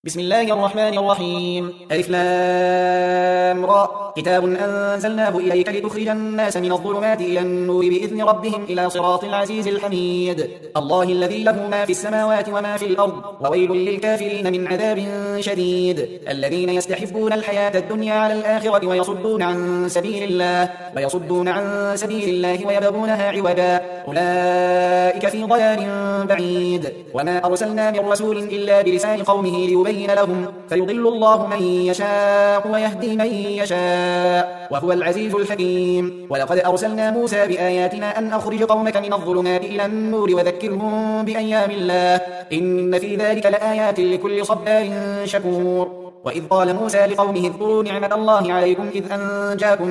بسم الله الرحمن الرحيم. ألف لام را. كتاب أنزلناه إليك لتخرج الناس من الظلمات إلى النور بإذن ربهم إلى صراط العزيز الحميد. الله الذي له ما في السماوات وما في الأرض وويل للكافرين من عذاب شديد. الذين يستحبون الحياة الدنيا على الآخرة ويصدون عن سبيل الله ويبغونها عوجا أولئك في ضلال بعيد. وما أرسلنا من رسول إلا بلسان قومه ليبين لهم فيضل الله من يشاء ويهدي من يشاء وهو العزيز الحكيم. ولقد أرسلنا موسى بآياتنا أن أخرج قومك من الظلمات إلى النور وذكرهم بأيام الله إن في ذلك لآيات لكل صبار شكور. وإذ قال موسى لقومه اذكروا نعمة الله عليكم إذ أنجاكم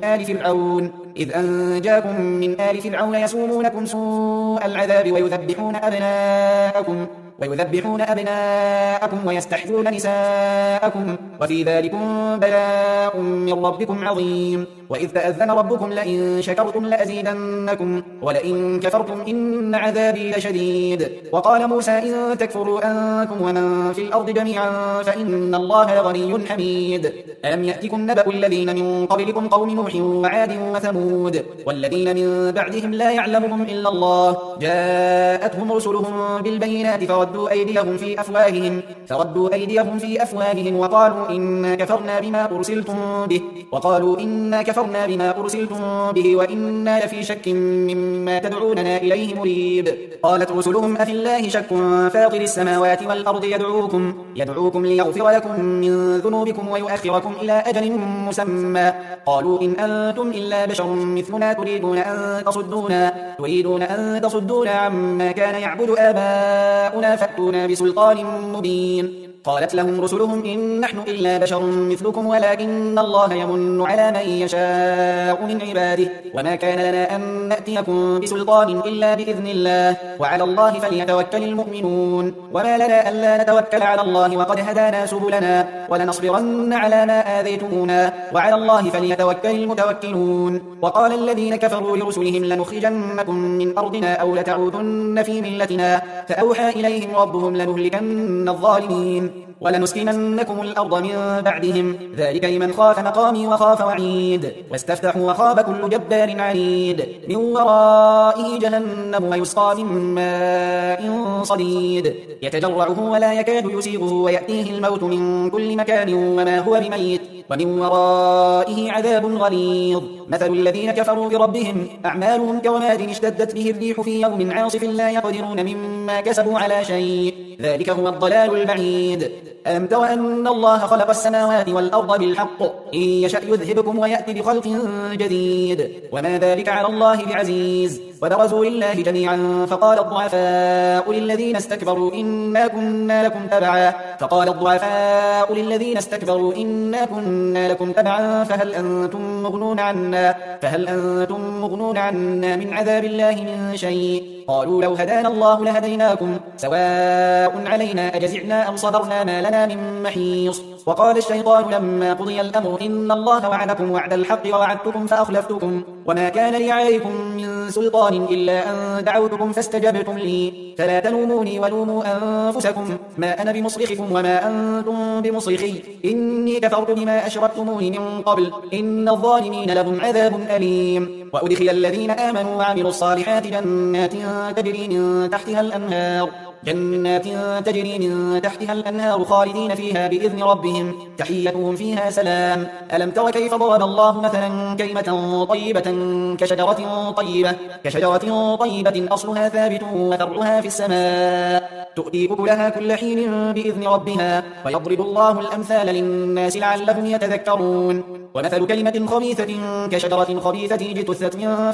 من آل فرعون يسومونكم سوء العذاب ويذبحون أبناءكم ويستحيون نساءكم وفي ذلكم بلاء من ربكم عظيم. وإذ تأذن ربكم لئن شكرتم لأزيدنكم ولئن كفرتم إن عذابي لشديد. وقال موسى إن تكفروا أنتم ومن في الأرض جميعا فإن الله لغني حميد. ألم يأتكم نبأ الذين من قبلكم قوم نوح وعاد وثمود والذين من بعدهم لا يعلمهم إلا الله جاءتهم رسلهم بالبينات فردوا أيديهم في أفواههم وقالوا إنا كفرنا بما أرسلتم به وإنا لفي شك مما تدعوننا إليه مريب. قالت رسلهم أفي الله شك فاطر السماوات والأرض يدعوكم ليغفر لكم من ذنوبكم ويؤخركم إلى أجل مسمى قالوا إن أنتم إلا بشر مثلنا تريدون أن تصدونا عما كان يعبد آباؤنا فأتونا بسلطان مبين. قالت لهم رسلهم إن نحن إلا بشر مثلكم ولكن الله يمن على من يشاء من عباده وما كان لنا أن نأتيكم بسلطان إلا بإذن الله وعلى الله فليتوكل المؤمنون. وما لنا ألا نتوكل على الله وقد هدانا سبلنا ولنصبرن على ما آذيتمونا وعلى الله فليتوكل المتوكلون. وقال الذين كفروا لرسلهم لنخرجنكم من أرضنا أو لتعودن في ملتنا فأوحى إليهم ربهم لنهلكن الظالمين ولنسكننكم الأرض من بعدهم ذلك لمن خاف مقامي وخاف وعيد. واستفتحوا وخاب كل جبار عنيد من ورائه جهنم ويسقى من ماء صديد يتجرعه ولا يكاد يسيغه ويأتيه الموت من كل مكان وما هو بميت ومن ورائه عذاب غليظ. مثل الذين كفروا بربهم أعمالهم كرماد اشتدت به الريح في يوم عاصف لا يقدرون مما كسبوا على شيء ذلك هو الضلال البعيد. ألم تر أن الله خلق السماوات والأرض بالحق إن يشأ يذهبكم ويأتي بخلق جديد وما ذلك على الله بعزيز. وبرزوا لله جميعا فقال الضعفاء للذين استكبروا إنا كنا لكم تبعا فهل أنتم مغنون عنا من عذاب الله من شيء قالوا لو هدانا الله لهديناكم سواء علينا أجزعنا أم صبرنا ما لنا من محيص. وقال الشيطان لما قضي الأمر إن الله وعدكم وعد الحق ووعدتكم فأخلفتكم وما كان لي عليكم من سلطان إلا أن دعوتكم فاستجبتم لي فلا تلوموني ولوموا أنفسكم ما أنا بمصرخكم وما أنتم بمصرخي إني كفرت بما أشركتموني من قبل إن الظالمين لهم عذاب أليم. وأدخل الذين آمنوا وعملوا الصالحات جنات تجري من تحتها الأنهار خالدين فيها بإذن ربهم تحيتهم فيها سلام. ألم تر كيف ضرب الله مثلا كلمة طيبة كشجرة طيبة أصلها ثابت وفرعها في السماء تؤتي أكلها كل حين بإذن ربها ويضرب الله الأمثال للناس لعلهم يتذكرون. ومثل كلمة خبيثة كشجرة خبيثة اجتثت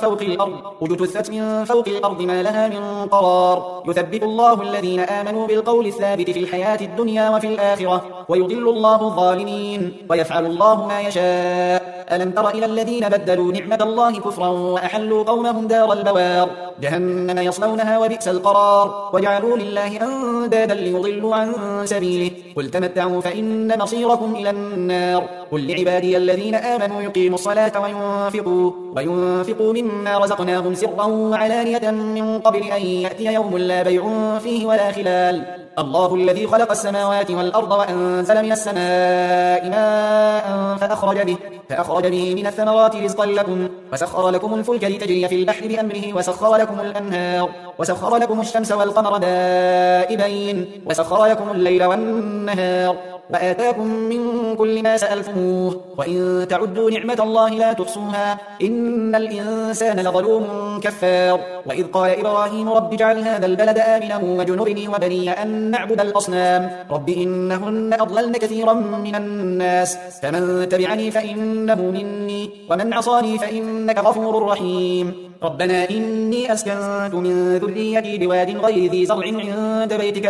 من فوق الأرض ما لها من قرار يثبت الله الذين آمنوا بالقول الثابت في الحياة الدنيا وفي الآخرة ويضل الله الظالمين ويفعل الله ما يشاء. ألم تر إلى الذين بدلوا نعمة الله كفرا وأحلوا قومهم دار البوار جهنم يصلونها وبئس القرار وجعلوا لله أندادا ليضلوا عن سبيله قل تمتعوا فإن مصيركم إلى النار. قل لعبادي الذين آمنوا يقيموا الصلاة وينفقوا مما رزقناهم سرا وعلانية من قبل أن يأتي يوم لا بيع فيه ولا خلال الله الذي خلق السماوات والأرض وأنزل من السماء ماء فأخرج به من الثمرات رزقا لكم وسخر لكم الفلك لتجري في البحر بأمره وسخر لكم الأنهار وسخر لكم الشمس والقمر دائبين وسخر لكم الليل والنهار وآتاكم من كل ما سألتموه وإن تعدوا نعمة الله لا تحصوها إن الإنسان لظلوم كفار وإذ قال إبراهيم رب اجعل هذا البلد آمنا واجنبني وبني أن نعبد الأصنام رب إنهن أضللن كثيرا من الناس فمن تبعني فإنه مني ومن عصاني فإنك غفور رحيم ربنا إني أسكنت من ذريتي بواد غير ذي زرع عند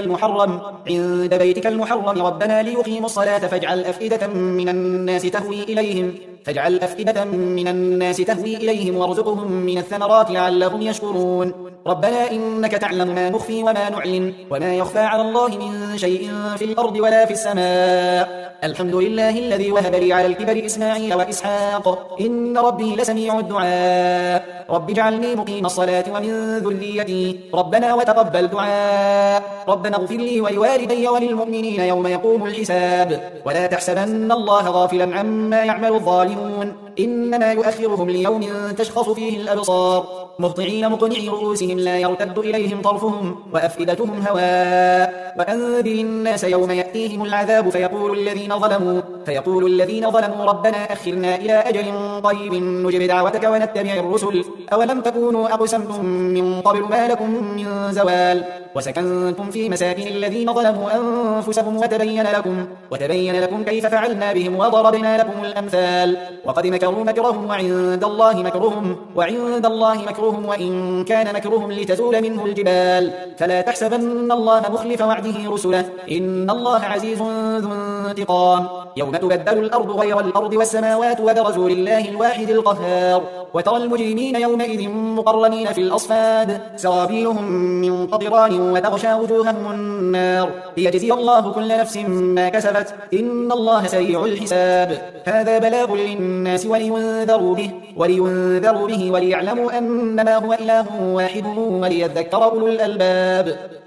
بيتك المحرم ربنا ليقيموا الصلاة فاجعل أفئدة من الناس تهوي إليهم وارزقهم من الثمرات لعلهم يشكرون ربنا إنك تعلم ما نخفي وما نعلن وما يخفى على الله من شيء في الأرض ولا في السماء الحمد لله الذي وهب لي على الكبر إسماعيل وإسحاق إن ربي لسميع الدعاء رب اجعلني مقيم الصلاة ومن ذريتي ربنا وتقبل دعاء ربنا اغفر لي ولوالدي وللمؤمنين يوم يقوم الحساب ولا تحسبن الله غافلا عما يعمل الظالمون إنما يؤخرهم ليوم تشخص فيه الأبصار مهطعين مقنعي رؤوسهم لا يرتد إليهم طرفهم وأفئدتهم هواء وأنذر الناس يوم يأتيهم العذاب فيقول الذين ظلموا ربنا أخرنا إلى أجل قريب نجب دعوتك ونتبع الرسل أولم تكونوا أقسمتم من قبل ما لكم من زوال وسكنتم في مساكن الذين ظلموا أنفسهم وتبين لكم كيف فعلنا بهم وضربنا لكم الأمثال وقد مكروا مكرهم وعند الله مكرهم وإن كان مكرهم لتزول منه الجبال فلا تحسبن الله مخلف وعده رسله إن الله عزيز ذو انتقام يوم تبدل الأرض غير الأرض والسماوات وبرزوا لله الواحد القهار وترى المجرمين يومئذ مقرنين في الأصفاد سرابيلهم من قطران وتغشى وجوههم النار ليجزي الله كل نفس ما كسبت إن الله سريع الحساب هذا بلاغ للناس ولينذروا به وليعلموا أنما هو إله واحد وليذكر أولو الألباب